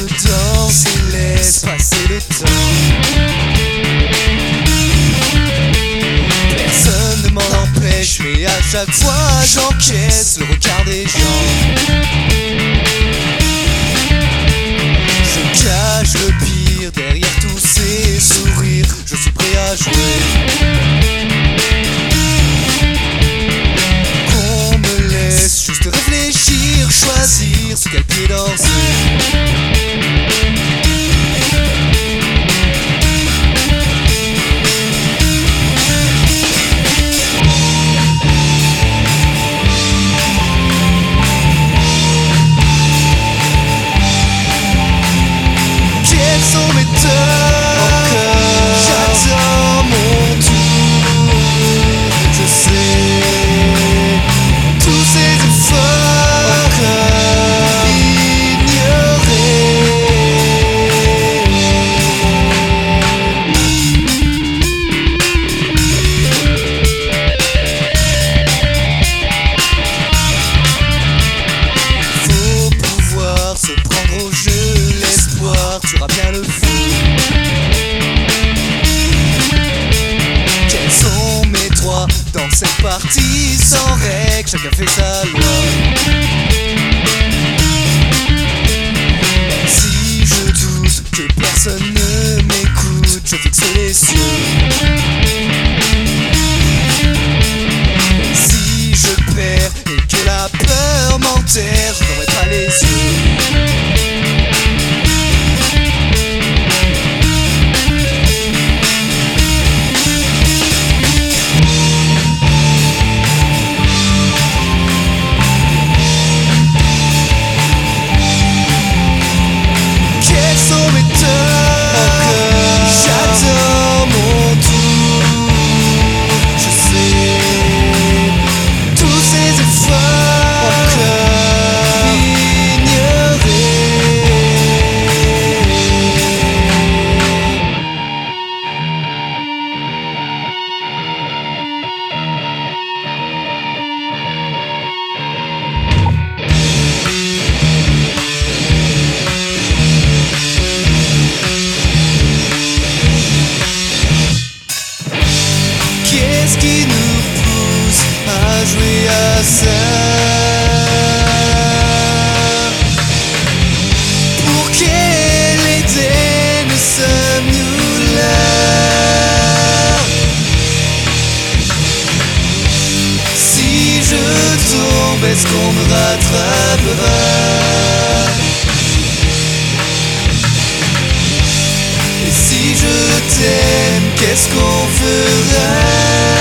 danse et laisse passer le temps. Personne ne m'en empêche, mais à chaque fois j'encaisse le regard des gens. Je cache le pire derrière tous ces sourires. Je suis prêt à jouer. Qu'on me laisse juste réfléchir, choisir sur quel pied danser. Quels sont mes torts? J'attends mon tour. Je sais tous ces efforts ignorés. Faut pouvoir se prendre au jeu, l'espoir tuera bien le fou. Quels sont mes droits dans cette partie sans règle? Chacun fait sa loi. Même si je doute que personne ne m'écoute, je fixe les cieux. Même si je perds et que la peur m'enterre, je n'aurai pas les yeux. Quels sont mes torts? J'attends mon tour. Je sais tous ces efforts ignorés. Qu'est-ce qui nous pousse à jouer à ça? Pour quelle idée nous sommes-nous là? Si je tombe, est-ce qu'on me rattrapera? Et si je t'aime, qu'est-ce qu'on fera?